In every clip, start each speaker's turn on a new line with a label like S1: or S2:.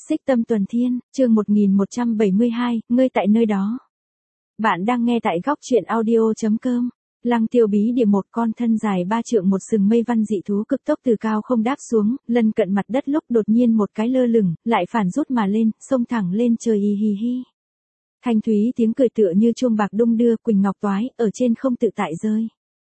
S1: Xích Tâm Tuần Thiên, chương 1172, ngươi tại nơi đó. Bạn đang nghe tại góc truyện audio.com. Lăng Tiêu bí địa, một con thân dài 3 trượng, một sừng mây văn dị thú cực tốc từ cao không đáp xuống, lần cận mặt đất lúc đột nhiên một cái lơ lửng, lại phản rút mà lên, xông thẳng lên trời hì hì hi. Thanh thúy tiếng cười tựa như chuông bạc đung đưa, quỳnh ngọc toái, ở trên không tự tại rơi.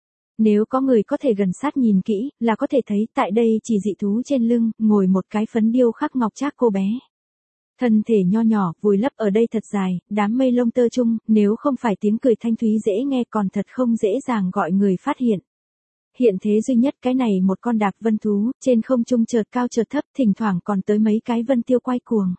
S1: Nếu có người có thể gần sát nhìn kỹ, là có thể thấy tại đây chỉ dị thú trên lưng, ngồi một cái phấn điêu khắc ngọc trác cô bé. Thân thể nho nhỏ, vùi lấp ở đây thật dài, đám mây lông tơ chung, nếu không phải tiếng cười thanh thúy dễ nghe còn thật không dễ dàng gọi người phát hiện. Hiện thế duy nhất cái này một con đạp vân thú, trên không trung chợt cao chợt thấp, thỉnh thoảng còn tới mấy cái vân tiêu quay cuồng.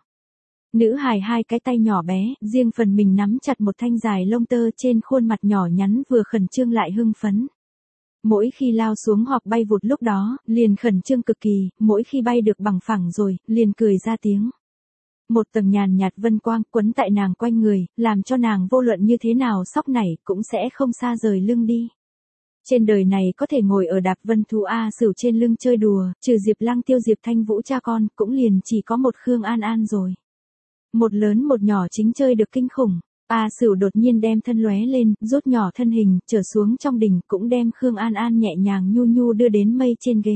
S1: Nữ hài hai cái tay nhỏ bé, riêng phần mình nắm chặt một thanh dài lông tơ, trên khuôn mặt nhỏ nhắn vừa khẩn trương lại hưng phấn. Mỗi khi lao xuống hoặc bay vụt lúc đó, liền khẩn trương cực kỳ, mỗi khi bay được bằng phẳng rồi, liền cười ra tiếng. Một tầng nhàn nhạt vân quang quấn tại nàng quanh người, làm cho nàng vô luận như thế nào sóc nảy cũng sẽ không xa rời lưng đi. Trên đời này có thể ngồi ở đạp vân thú A Sửu trên lưng chơi đùa, trừ Diệp Lăng Tiêu Diệp Thanh Vũ cha con, cũng liền chỉ có một Khương An An rồi. Một lớn một nhỏ chính chơi được kinh khủng. A Sửu đột nhiên đem thân lóe lên, rút nhỏ thân hình, trở xuống trong đỉnh, cũng đem Khương An An nhẹ nhàng nhu nhu đưa đến mây trên ghế.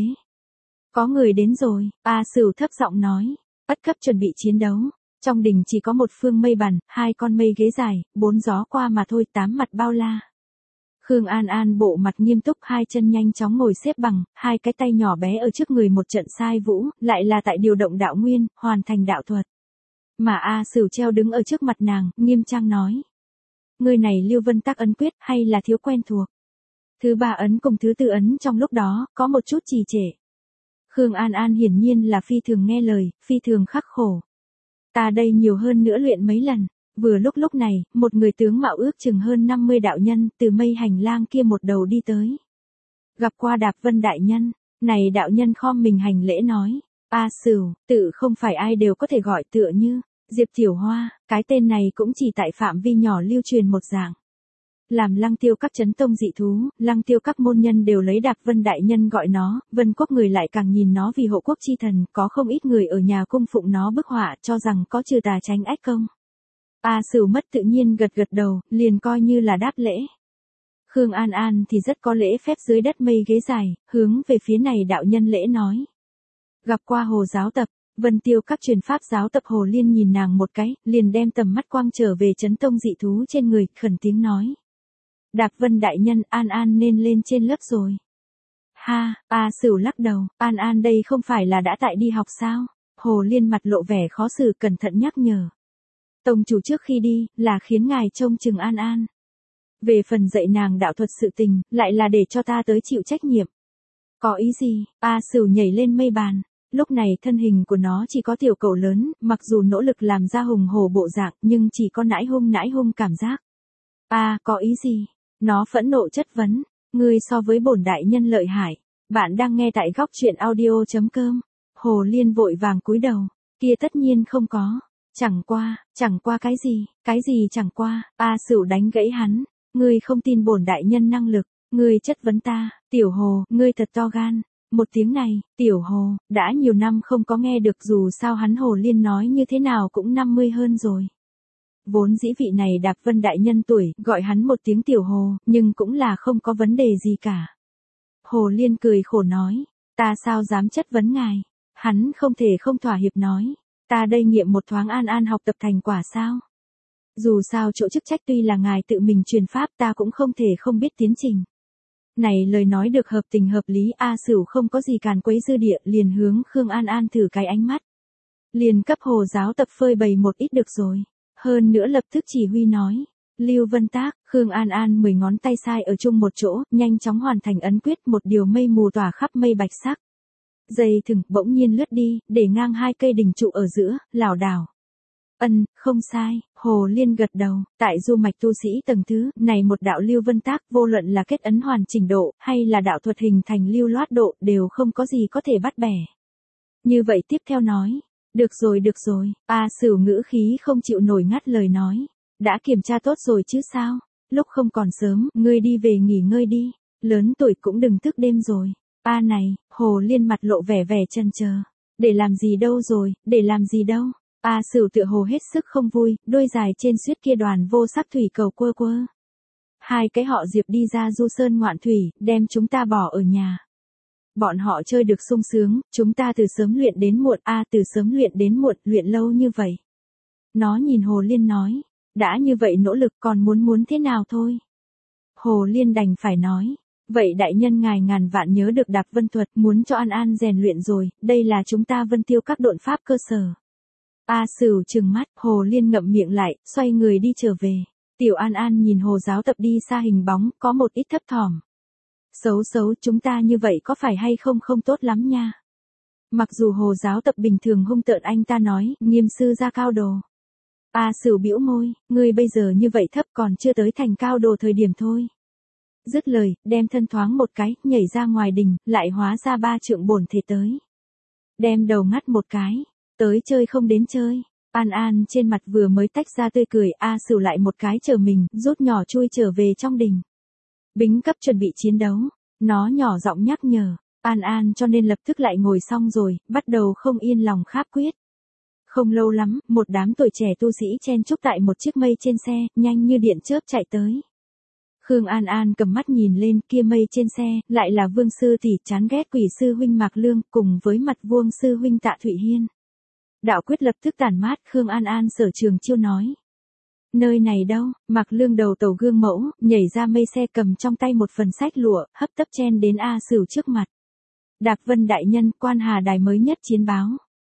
S1: Có người đến rồi, A Sửu thấp giọng nói, bất cấp chuẩn bị chiến đấu. Trong đỉnh chỉ có một phương mây bàn, hai con mây ghế dài, 4 gió qua mà thôi, 8 mặt bao la. Khương An An bộ mặt nghiêm túc, hai chân nhanh chóng ngồi xếp bằng, hai cái tay nhỏ bé ở trước người một trận sai vũ, lại là tại điều động đạo nguyên, hoàn thành đạo thuật. Mà A Sửu treo đứng ở trước mặt nàng, nghiêm trang nói. Người này Lưu Vân Tác ấn quyết, hay là thiếu quen thuộc? Thứ 3 ấn cùng thứ 4 ấn trong lúc đó, có một chút trì trệ. Khương An An hiển nhiên là phi thường nghe lời, phi thường khắc khổ. Ta đây nhiều hơn nữa luyện mấy lần. Vừa lúc này, một người tướng mạo ước chừng hơn 50 đạo nhân, từ mây hành lang kia một đầu đi tới. Gặp qua Đạp Vân đại nhân, này đạo nhân khom mình hành lễ nói. A Sửu, tự không phải ai đều có thể gọi tựa như Diệp Tiểu Hoa, cái tên này cũng chỉ tại phạm vi nhỏ lưu truyền một dạng. Làm Lăng Tiêu các chấn tông dị thú, Lăng Tiêu các môn nhân đều lấy Đạp Vân đại nhân gọi nó, Vân Quốc người lại càng nhìn nó vì hộ quốc chi thần, có không ít người ở nhà cung phụng nó bức họa, cho rằng có trừ tà tránh ách công. A Sửu mất tự nhiên gật gật đầu, liền coi như là đáp lễ. Khương An An thì rất có lễ phép dưới đất mây ghế dài, hướng về phía này đạo nhân lễ nói. Gặp qua Hồ giáo tập, Vân Tiêu các truyền pháp giáo tập Hồ Liên nhìn nàng một cái, liền đem tầm mắt quang trở về chấn tông dị thú trên người, khẩn tiếng nói. Đạp Vân đại nhân, An An nên lên trên lớp rồi. Ha, A Sửu lắc đầu, An An đây không phải là đã tại đi học sao? Hồ Liên mặt lộ vẻ khó xử, cẩn thận nhắc nhở. Tông chủ trước khi đi, là khiến ngài trông chừng An An. Về phần dạy nàng đạo thuật sự tình, lại là để cho ta tới chịu trách nhiệm. Có ý gì? A Sửu nhảy lên mây bàn. Lúc này thân hình của nó chỉ có tiểu cẩu lớn, mặc dù nỗ lực làm ra hùng hổ bộ dạng, nhưng chỉ có nãi hung cảm giác. Có ý gì? Nó phẫn nộ chất vấn. Ngươi so với bổn đại nhân lợi hại. Bạn đang nghe tại góc truyện audio.com. Hồ Liên vội vàng cúi đầu. Kia tất nhiên không có. Chẳng qua cái gì chẳng qua. A Sửu đánh gãy hắn. Ngươi không tin bổn đại nhân năng lực. Ngươi chất vấn ta, Tiểu Hồ, ngươi thật to gan. Một tiếng này, Tiểu Hồ, đã nhiều năm không có nghe được, dù sao hắn Hồ Liên nói như thế nào cũng 50 hơn rồi. Vốn dĩ vị này Đạp Vân đại nhân tuổi, gọi hắn một tiếng Tiểu Hồ, nhưng cũng là không có vấn đề gì cả. Hồ Liên cười khổ nói, ta sao dám chất vấn ngài? Hắn không thể không thỏa hiệp nói, ta đây nghiệm một thoáng An An học tập thành quả sao? Dù sao chỗ chức trách tuy là ngài tự mình truyền pháp, ta cũng không thể không biết tiến trình. Này lời nói được hợp tình hợp lý, A Sửu không có gì càn quấy dư địa, liền hướng Khương An An thử cái ánh mắt. Liền cấp Hồ giáo tập phơi bày một ít được rồi. Hơn nữa lập tức chỉ huy nói. Lưu Vân Tác, Khương An An 10 ngón tay sai ở chung một chỗ, nhanh chóng hoàn thành ấn quyết, một điều mây mù tỏa khắp mây bạch sắc. Dây thừng bỗng nhiên lướt đi, để ngang hai cây đỉnh trụ ở giữa, lảo đảo. Không sai, Hồ Liên gật đầu, tại du mạch tu sĩ tầng thứ, này một đạo Lưu Vân Tác, vô luận là kết ấn hoàn chỉnh độ, hay là đạo thuật hình thành lưu loát độ, đều không có gì có thể bắt bẻ. Như vậy tiếp theo nói, được rồi, A Sửu ngữ khí không chịu nổi ngắt lời nói, đã kiểm tra tốt rồi chứ sao, lúc không còn sớm, ngươi đi về nghỉ ngơi đi, lớn tuổi cũng đừng thức đêm rồi. Này, Hồ Liên mặt lộ vẻ chần chờ, để làm gì đâu. A Sửu tựa hồ hết sức không vui, đôi dài trên suyết kia đoàn vô sắc thủy cầu quơ quơ. Hai cái họ Diệp đi ra du sơn ngoạn thủy, đem chúng ta bỏ ở nhà. Bọn họ chơi được sung sướng, chúng ta từ sớm luyện đến muộn, từ sớm luyện đến muộn, luyện lâu như vậy. Nó nhìn Hồ Liên nói, đã như vậy nỗ lực còn muốn thế nào thôi. Hồ Liên đành phải nói, vậy đại nhân ngài ngàn vạn nhớ được Đạp Vân thuật, muốn cho An An rèn luyện rồi, đây là chúng ta Vân Tiêu các độn pháp cơ sở. A Sửu trừng mắt, Hồ Liên ngậm miệng lại, xoay người đi trở về. Tiểu An An nhìn Hồ giáo tập đi xa hình bóng, có một ít thấp thỏm. Xấu chúng ta như vậy có phải hay không không tốt lắm nha. Mặc dù Hồ giáo tập bình thường hung tợn anh ta nói, nghiêm sư ra cao đồ. A Sửu bĩu môi, ngươi bây giờ như vậy thấp còn chưa tới thành cao đồ thời điểm thôi. Dứt lời, đem thân thoáng một cái, nhảy ra ngoài đình, lại hóa ra 3 trượng bổn thể tới. Đem đầu ngắt một cái, tới chơi không đến chơi. An An trên mặt vừa mới tách ra tươi cười, A Sửu lại một cái chờ mình, rút nhỏ chui trở về trong đình. Bính cấp chuẩn bị chiến đấu, nó nhỏ giọng nhắc nhở, An An cho nên lập tức lại ngồi xong rồi, bắt đầu không yên lòng kháp quyết. Không lâu lắm, một đám tuổi trẻ tu sĩ chen chúc tại một chiếc mây trên xe, nhanh như điện chớp chạy tới. Khương An An cầm mắt nhìn lên, kia mây trên xe, lại là Vương sư tỷ, chán ghét Quỷ sư huynh Mạc Lương, cùng với Mặt Vuông sư huynh Tạ Thụy Hiên. Đạo quyết lập tức tản mát, Khương An An sở trường chiêu nói. Nơi này đâu, Mạc Lương đầu tàu gương mẫu, nhảy ra mây xe cầm trong tay một phần sách lụa, hấp tấp chen đến A Sửu trước mặt. Đạp Vân đại nhân, Quan Hà đài mới nhất chiến báo.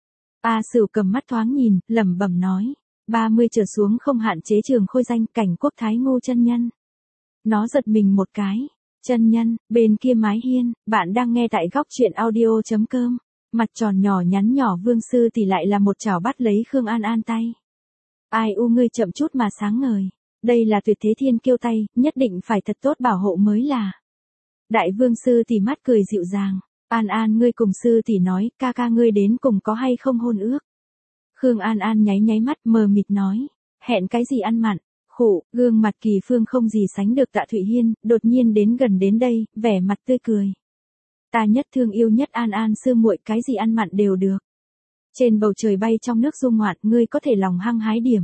S1: A Sửu cầm mắt thoáng nhìn, lẩm bẩm nói. 30 trở xuống không hạn chế trường khôi danh, Cảnh Quốc Thái Ngô chân nhân. Nó giật mình một cái. Chân nhân, bên kia mái hiên, bạn đang nghe tại góc truyện audio.com. Mặt tròn nhỏ nhắn nhỏ Vương sư thì lại là một chảo bắt lấy Khương An An tay. Ai u ngươi chậm chút mà sáng ngời. Đây là tuyệt thế thiên kiêu tay, nhất định phải thật tốt bảo hộ mới là. Đại Vương sư thì mắt cười dịu dàng. An An ngươi cùng sư tỷ nói, ca ca ngươi đến cùng có hay không hôn ước. Khương An An nháy mắt mờ mịt nói. Hẹn cái gì ăn mặn. Khổ, gương mặt Kỳ Phương không gì sánh được Tạ Thụy Hiên, đột nhiên đến gần đến đây, vẻ mặt tươi cười. Ta nhất thương yêu nhất An An sư muội, cái gì ăn mặn đều được. Trên bầu trời bay trong nước du ngoạn, ngươi có thể lòng hăng hái điểm.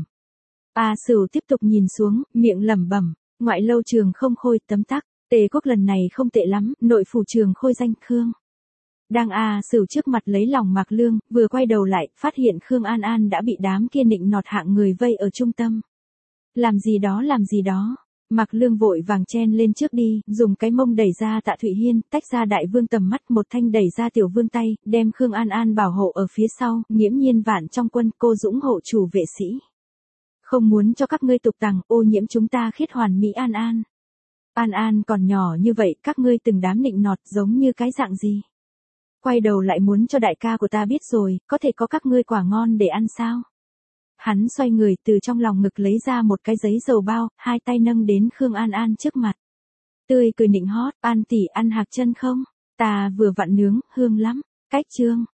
S1: A Sửu tiếp tục nhìn xuống, miệng lẩm bẩm, ngoại lâu trường không khôi, tấm tắc, Tề Quốc lần này không tệ lắm, nội phủ trường khôi danh Khương. Đang A Sửu trước mặt lấy lòng Mạc Lương, vừa quay đầu lại, phát hiện Khương An An đã bị đám kia nịnh nọt hạng người vây ở trung tâm. Làm gì đó. Mạc Lương vội vàng chen lên trước đi, dùng cái mông đẩy ra Tạ Thụy Hiên, tách ra Đại Vương tầm mắt, một thanh đẩy ra Tiểu Vương tay, đem Khương An An bảo hộ ở phía sau, nghiễm nhiên vạn trong quân, cô dũng hộ chủ vệ sĩ. Không muốn cho các ngươi tục tằng, ô nhiễm chúng ta khiết hoàn mỹ An An. An An còn nhỏ như vậy, các ngươi từng đám nịnh nọt giống như cái dạng gì. Quay đầu lại muốn cho đại ca của ta biết rồi, có thể có các ngươi quả ngon để ăn sao. Hắn xoay người từ trong lòng ngực lấy ra một cái giấy dầu bao, hai tay nâng đến Khương An An trước mặt. Tươi cười nịnh hót, An tỷ ăn hạc chân không? Ta vừa vặn nướng, hương lắm. Cách chương.